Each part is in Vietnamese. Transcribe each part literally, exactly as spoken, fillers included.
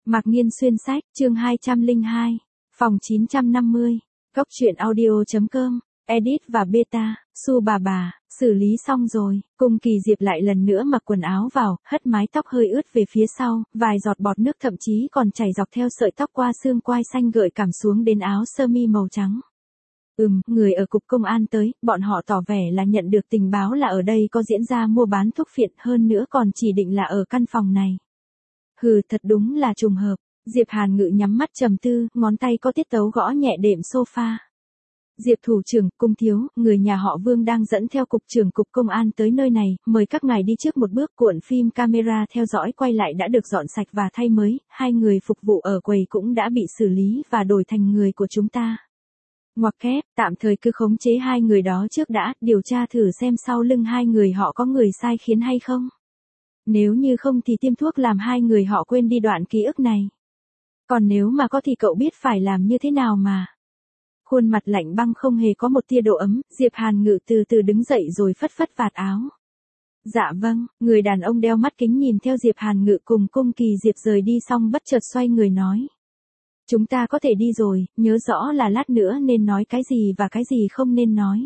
Mạc Nghiên xuyên sách, chương hai trăm lẻ hai, phòng chín trăm năm mươi, Cốc truyện audio.com, edit và beta, Su bà bà, xử lý xong rồi, Cung Kỳ Diệp lại lần nữa mặc quần áo vào, hất mái tóc hơi ướt về phía sau, vài giọt bọt nước thậm chí còn chảy dọc theo sợi tóc qua xương quai xanh gợi cảm xuống đến áo sơ mi màu trắng. Ừm, người ở cục công an tới, bọn họ tỏ vẻ là nhận được tình báo là ở đây có diễn ra mua bán thuốc phiện, hơn nữa còn chỉ định là ở căn phòng này. Hừ, thật đúng là trùng hợp. Diệp Hàn Ngự nhắm mắt trầm tư, ngón tay có tiết tấu gõ nhẹ đệm sofa. Diệp thủ trưởng, Cung thiếu, người nhà họ Vương đang dẫn theo cục trưởng cục công an tới nơi này, mời các ngài đi trước một bước. Cuộn phim camera theo dõi quay lại đã được dọn sạch và thay mới, hai người phục vụ ở quầy cũng đã bị xử lý và đổi thành người của chúng ta. Ngoặc kép, tạm thời cứ khống chế hai người đó trước đã, điều tra thử xem sau lưng hai người họ có người sai khiến hay không. Nếu như không thì tiêm thuốc làm hai người họ quên đi đoạn ký ức này. Còn nếu mà có thì cậu biết phải làm như thế nào mà. Khuôn mặt lạnh băng không hề có một tia độ ấm, Diệp Hàn Ngự từ từ đứng dậy rồi phất phất vạt áo. Dạ vâng, người đàn ông đeo mắt kính nhìn theo Diệp Hàn Ngự cùng Cung Kỳ Diệp rời đi xong bất chợt xoay người nói. Chúng ta có thể đi rồi, nhớ rõ là lát nữa nên nói cái gì và cái gì không nên nói.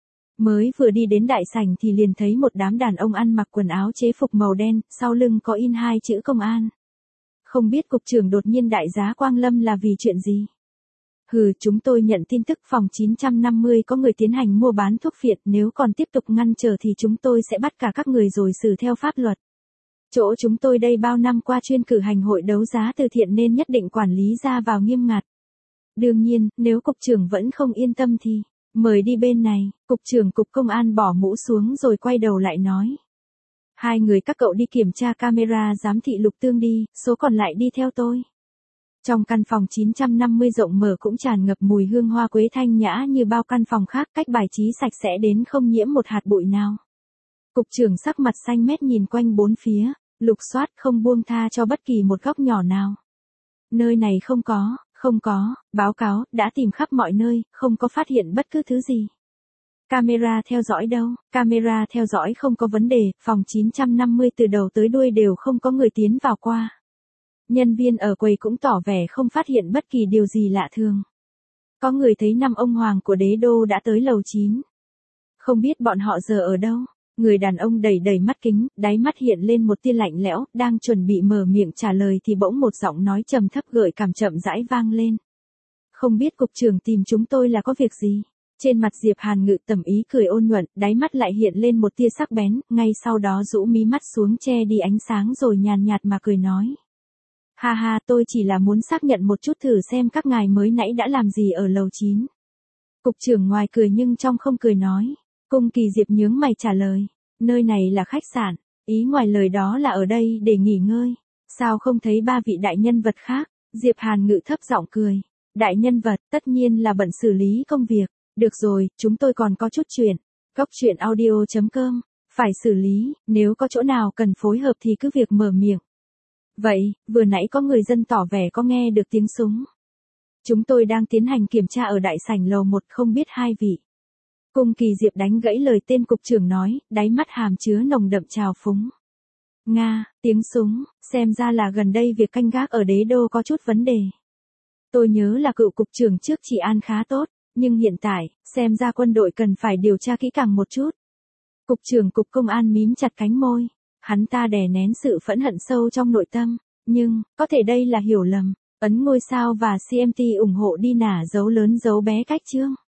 Mới vừa đi đến đại sảnh thì liền thấy một đám đàn ông ăn mặc quần áo chế phục màu đen, sau lưng có in hai chữ công an. Không biết cục trưởng đột nhiên đại giá Quang Lâm là vì chuyện gì? Hừ, chúng tôi nhận tin tức phòng chín trăm năm mươi có người tiến hành mua bán thuốc phiện, nếu còn tiếp tục ngăn trở thì chúng tôi sẽ bắt cả các người rồi xử theo pháp luật. Chỗ chúng tôi đây bao năm qua chuyên cử hành hội đấu giá từ thiện nên nhất định quản lý ra vào nghiêm ngặt. Đương nhiên, nếu cục trưởng vẫn không yên tâm thì, mời đi bên này. Cục trưởng cục công an bỏ mũ xuống rồi quay đầu lại nói. Hai người các cậu đi kiểm tra camera giám thị Lục Tương đi, số còn lại đi theo tôi. Trong căn phòng chín trăm năm mươi rộng mở cũng tràn ngập mùi hương hoa quế thanh nhã như bao căn phòng khác, cách bài trí sạch sẽ đến không nhiễm một hạt bụi nào. Cục trưởng sắc mặt xanh mét nhìn quanh bốn phía, lục soát không buông tha cho bất kỳ một góc nhỏ nào. Nơi này không có, không có, báo cáo, đã tìm khắp mọi nơi, không có phát hiện bất cứ thứ gì. Camera theo dõi đâu? Camera theo dõi không có vấn đề, phòng chín trăm năm mươi từ đầu tới đuôi đều không có người tiến vào qua. Nhân viên ở quầy cũng tỏ vẻ không phát hiện bất kỳ điều gì lạ thường. Có người thấy năm ông hoàng của đế đô đã tới lầu chín. Không biết bọn họ giờ ở đâu? Người đàn ông đầy đầy mắt kính, đáy mắt hiện lên một tia lạnh lẽo, đang chuẩn bị mở miệng trả lời thì bỗng một giọng nói trầm thấp gợi cảm chậm rãi vang lên. Không biết cục trưởng tìm chúng tôi là có việc gì? Trên mặt Diệp Hàn Ngự tẩm ý cười ôn nhuận, đáy mắt lại hiện lên một tia sắc bén, ngay sau đó rũ mí mắt xuống che đi ánh sáng rồi nhàn nhạt mà cười nói. Ha ha, tôi chỉ là muốn xác nhận một chút thử xem các ngài mới nãy đã làm gì ở lầu chín. Cục trưởng ngoài cười nhưng trong không cười nói. Cung Kỳ Diệp nhướng mày trả lời. Nơi này là khách sạn, ý ngoài lời đó là ở đây để nghỉ ngơi. Sao không thấy ba vị đại nhân vật khác? Diệp Hàn Ngự thấp giọng cười. Đại nhân vật, tất nhiên là bận xử lý công việc. Được rồi, chúng tôi còn có chút chuyện. Cốc truyện audio.com, phải xử lý, nếu có chỗ nào cần phối hợp thì cứ việc mở miệng. Vậy, vừa nãy có người dân tỏ vẻ có nghe được tiếng súng. Chúng tôi đang tiến hành kiểm tra ở đại sảnh lầu một, không biết hai vị. Cung Kỳ Diệp đánh gãy lời tên cục trưởng nói, đáy mắt hàm chứa nồng đậm trào phúng. Nga, tiếng súng, xem ra là gần đây việc canh gác ở đế đô có chút vấn đề. Tôi nhớ là cựu cục trưởng trước trị an khá tốt, nhưng hiện tại, xem ra quân đội cần phải điều tra kỹ càng một chút. Cục trưởng cục công an mím chặt cánh môi, hắn ta đè nén sự phẫn hận sâu trong nội tâm, nhưng, có thể đây là hiểu lầm. Ấn ngôi sao và xê em tê ủng hộ đi nả dấu lớn dấu bé cách chương.